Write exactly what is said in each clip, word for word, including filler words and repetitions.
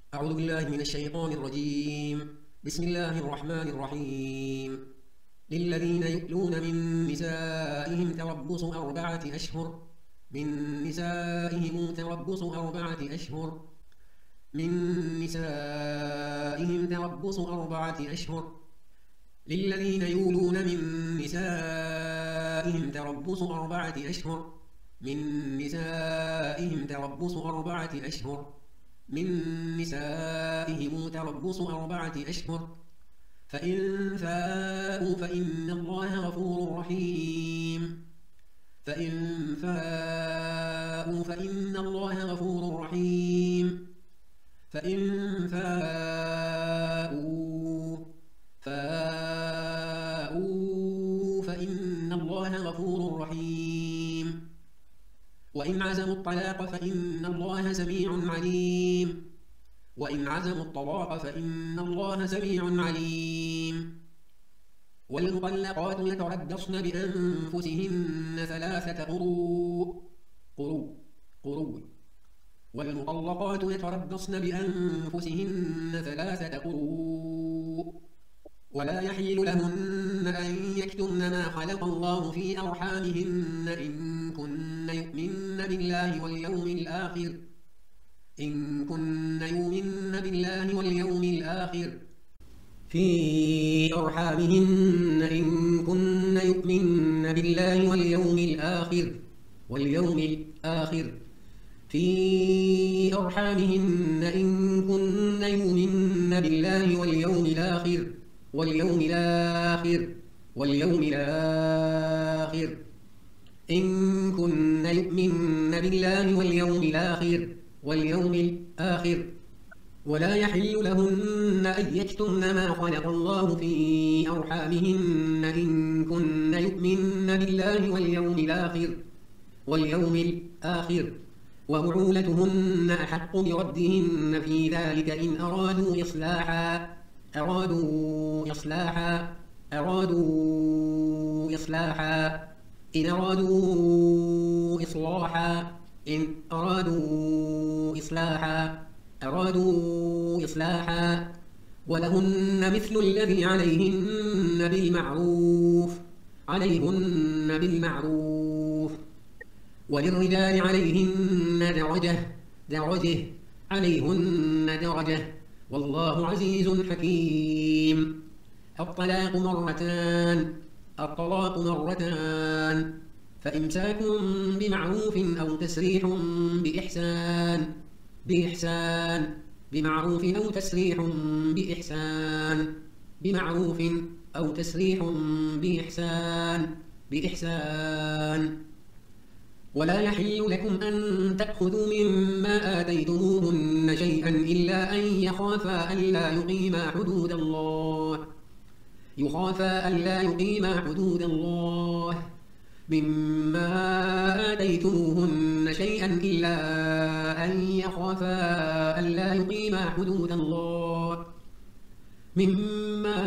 أعوذ بالله من الشيطان الرجيم. بسم الله الرحمن الرحيم. للذين يؤلون من نسائهم تربص أربعة أشهر من نسائهم تربص أربعة أشهر من نسائهم تربص أربعة أشهر للذين يولون من نسائهم تربص أربعة أشهر من نسائهم تربص أربعة أشهر من نسائهم تربص أربعة أشهر فإن فاءوا فإن الله غفور رحيم فإن فاءوا فإن الله غفور رحيم فإن فاءوا فاءوا فإن الله غفور رحيم وإن عزموا الطلاق فإن الله سميع عليم وإن عزموا الطلاق فإن الله سميع عليم والمطلقات يتربصن بأنفسهن ثلاثة قروء قروء قروء والمطلقات يتربصن بأنفسهن ثلاثة قروء ولا يحل لهن أن يكتمن ما خلق الله في أرحامهن إن كن يؤمن بالله واليوم الآخر إن كن يؤمن بالله واليوم الآخر في أرحامهن إن كن يؤمن بالله واليوم الآخر واليوم الآخر في أرحامهن إن كن يؤمن بالله واليوم الآخر واليوم الآخر واليوم الآخر إن كن يؤمن بالله واليوم الآخر واليوم الآخر ولا يحل لهن أن يكتمن ما خلق الله في أرحامهن إن كن يؤمن بالله واليوم الآخر واليوم الآخر وبعولتهن أحق بردهن في ذلك إن أرادوا إصلاحا أرادوا إصلاحا أرادوا إصلاحا إن أرادوا إصلاحا إن أرادوا إصلاحا أرادوا إصلاحا ولهن مثل الذي عليهن بالمعروف عليهن بالمعروف وللرجال عليهن درجة درجة عليهن درجة والله عزيز حكيم الطلاق مرتان الطلاق مرتان فإمساك بمعروف أو تسريح بإحسان بإحسان بمعروف أو تسريح بإحسان بمعروف أو تسريح بإحسان بإحسان ولا يحل لكم أن تأخذوا مما آتيتموهن شيئا إلا أن يخافا ألا يقيما حدود الله يخافا ألا يقيما حدود الله مما آتيتموهن شيئا إلا أن يخافا ألا يقيما حدود الله مما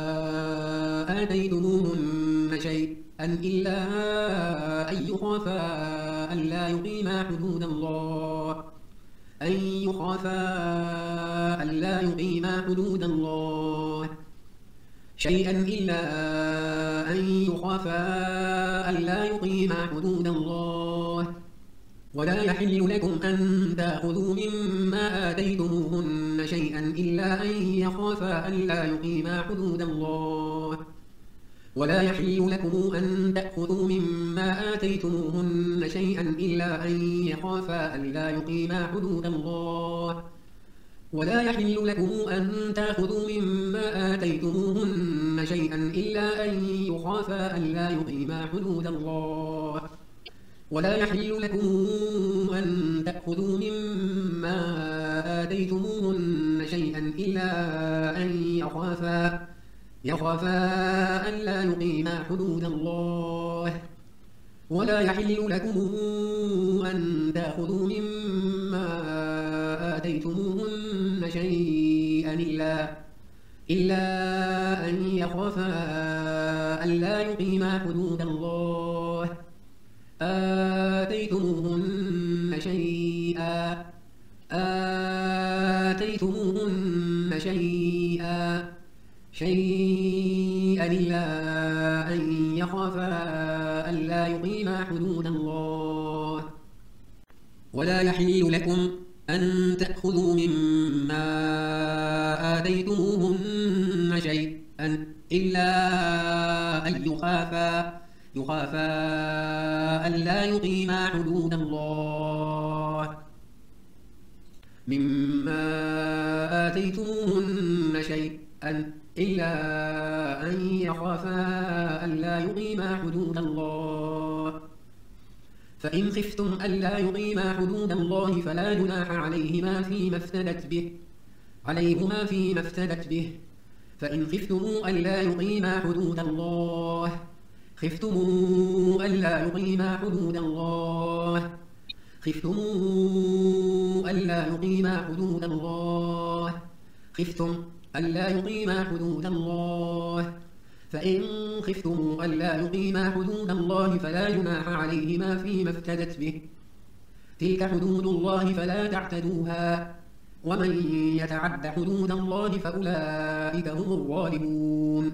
آتيتموهن شيئا إلا أن يخافا ألا يقيما حدود الله أن يخافا ألا يقيما حدود الله شيئا إلا أن يخافا ألا يقيما حدود الله ولا يحل لكم أن تأخذوا مما آتيتموهن شيئا إلا أن يخافا ألا يقيما حدود الله ولا يحل لكم أن تأخذوا مما آتيتموهن شيئا إلا أن يخافا ألا يقيما حدود الله ولا يحل لكم أن تأخذوا مما آتيتموهن شيئا إلا أن يخافا ألا يقيما حدود الله ولا يحل لكم أن تأخذوا مما آتيتموهن شيئا إلا أن يخافا يخافا ألا يقيما حدود الله ولا يحل لكم أن تأخذوا مما آتيتموهن شيئا إلا إلا أن يخافا ألا يقيما حدود الله آتيتموهن شيئا آتيتموهن شيئا شيئا إلا أن يخافا ألا يقيما حدود الله. ولا يحل لكم أن تأخذوا مما آتيتموهن شيئا إلا أن يخافا يخافا ألا يقيما حدود الله. مما آتيتموهن شيئا إلا أن يخافا ألا يقيما حدود الله. فإن خفتم ألا يقيما حدود الله فلا جناح عليهما فيما افتدت به عليهما فيما افتدت به. فإن خفتم ألا يقيما حدود الله خفتم ألا يقيما حدود الله خفتم ألا يقيما حدود الله خفتم ألا يقيما حدود الله. فإن خفتم ألا يقيما حدود الله فلا جناح عليهما فيما افتدت به. تلك حدود الله فلا تعتدوها ومن يتعد حدود الله فأولئك هم الظالمون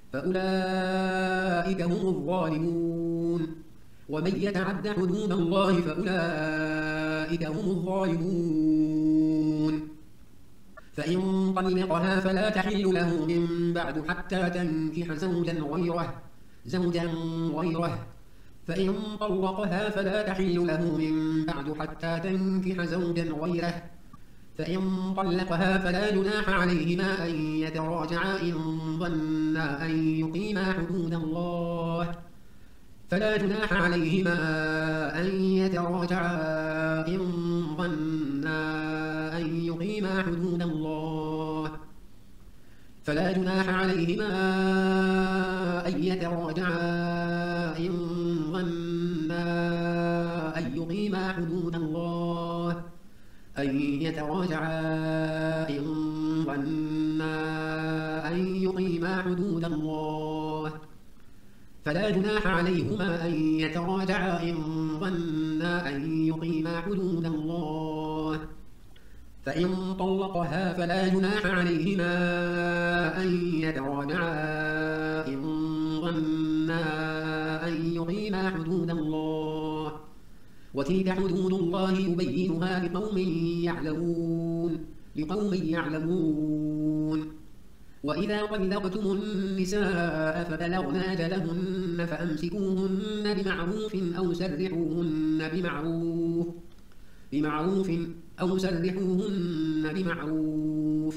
فأولئك هم الظالمون ومن يتعد حدود الله فأولئك هم الظالمون. فإن طلقها فلا تحل له من بعد حتى تنكح زوجا غيره زوجا غيره فإن طلقها فلا تحل له من بعد حتى تنكح زوجا غيره فإن طلقها فلا جناح عليهما أن يتراجعا إن ظنا أن يقيما حدود الله فلا جناح عليهما أن يتراجعا إن ظنا أن يقيما حدود الله فلا جناح عليهما أن يتراجعا إن ظنا أن يقيما حدود الله أن يتراجعا إن ظنا أن يقيما حدود الله فلا جناح عليهما أن يتراجعا إن ظنا أن يقيما حدود الله. فإن طلقها فلا جناح عليهما أن يتراجعا إن ظنا أن يقيما حدود الله. وتلك حدود الله يبينها لقوم يعلمون لقوم يعلمون. وإذا طلقتم النساء فبلغن أجلهن فأمسكوهن بمعروف أو سرحوهن بمعروف بمعروف أو سرحوهن بمعروف.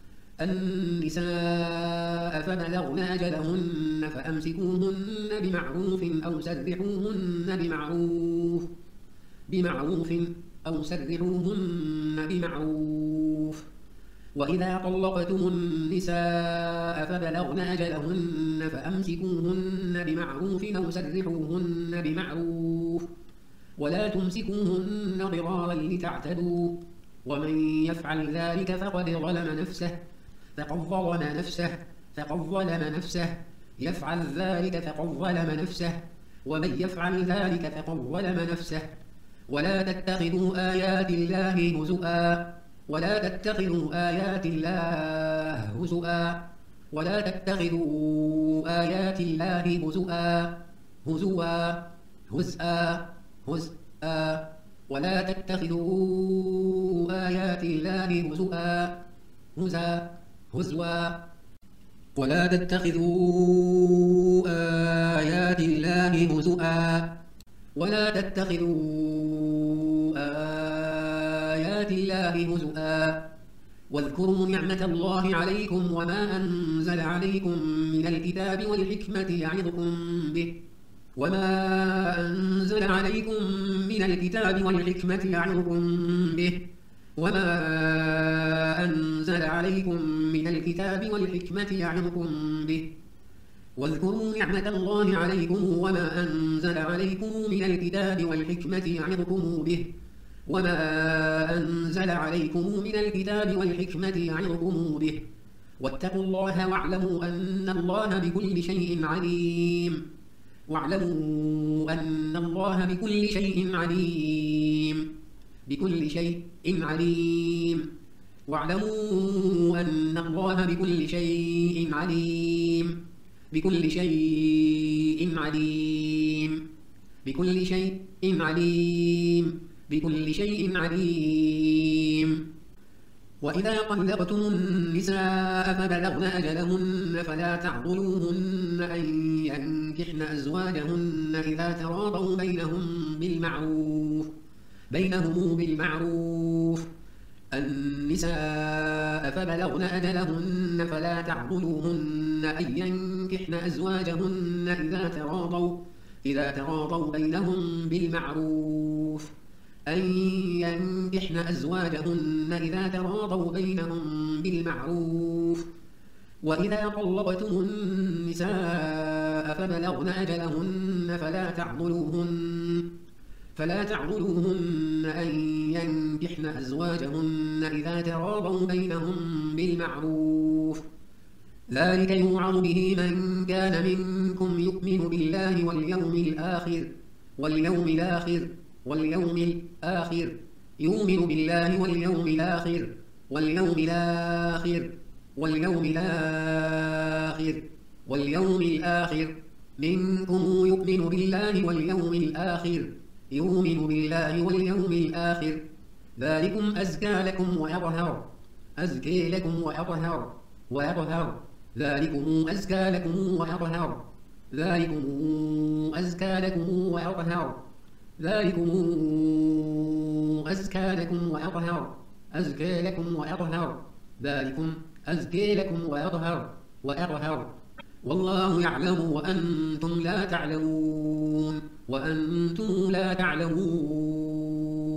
النساء فبلغن أجلهن فأمسكوهن بمعروف أو سرحوهن بمعروف بمعروف أو سرحوهن بمعروف. وإذا طلقتم النساء فبلغن أجلهن فأمسكوهن بمعروف أو سرحوهن بمعروف ولا تمسكوهن ضرارا لتعتدوا ومن يفعل ذلك فقد ظلم نفسه فقد ظلم نفسه فقد ظلم نفسه يفعل ذلك فقد ظلم نفسه ومن يفعل ذلك فقد ظلم نفسه. ولا تتخذوا آيات الله هزؤا ولا تتخذوا آيات الله هزؤا ولا تتخذوا آيات الله هزؤا هزوا هزءا هزءا ولا تتخذوا آيات الله هزؤا هزا هزوا ولا تتخذوا آيات الله هزؤا ولا تتخذوا آيات الله هزؤا. واذكروا نعمة الله عليكم وما أنزل عليكم من الكتاب والحكمة يعظكم به وما أنزل عليكم من الكتاب والحكمة يعظكم به وما أنزل عليكم من الكتاب والحكمة يعظكم به. واذكروا نعمة الله عليكم وما أنزل عليكم من الكتاب والحكمة يعظكم به وما أنزل عليكم من الكتاب والحكمة يعظكم به. واتقوا الله واعلموا أن الله بكل شيء عليم واعلموا أن الله بكل شيء عليم بكل شيء عليم. واعلموا أن الله بكل شيء عليم بكل شيء عليم بكل شيء عليم بكل شيء عليم وإذا طلقتم النساء فبلغن أجلهن فلا تعضلوهن أن ينكحن أزواجهن إذا تراضوا بينهم بالمعروف بينهم بالمعروف النساء فبلغن أجلهن فلا تعضلوهن أن ينكحن أزواجهن إذا تراضوا إذا تراضوا بينهم بالمعروف أن ينكحن أزواجهن إذا تراضوا بينهم بالمعروف وإذا طلقتم النساء فبلغن أجلهن فلا تعضلوهن فلا تعضلوهن أن ينكحن أزواجهن إذا تراضوا بينهم بالمعروف ذلك يوعظ به من كان منكم يؤمن بالله واليوم الآخر واليوم الآخر واليوم الآخر يؤمن بالله واليوم الآخر واليوم الآخر واليوم الآخر واليوم الآخر منكم يؤمن بالله واليوم الآخر يؤمن بالله واليوم الآخر ذلكم أزكى لكم وأطهر أزكي لكم وأطهر وأطهر ذلكم أزكى لكم وأطهر ذلكم أزكى لكم وأطهر ذلكم أزكى لكم وأطهر أزكى لكم وأطهر ذلكم أزكى لكم وأطهر وأطهر والله يعلم وأنتم لا تعلمون وأنتم لا تعلمون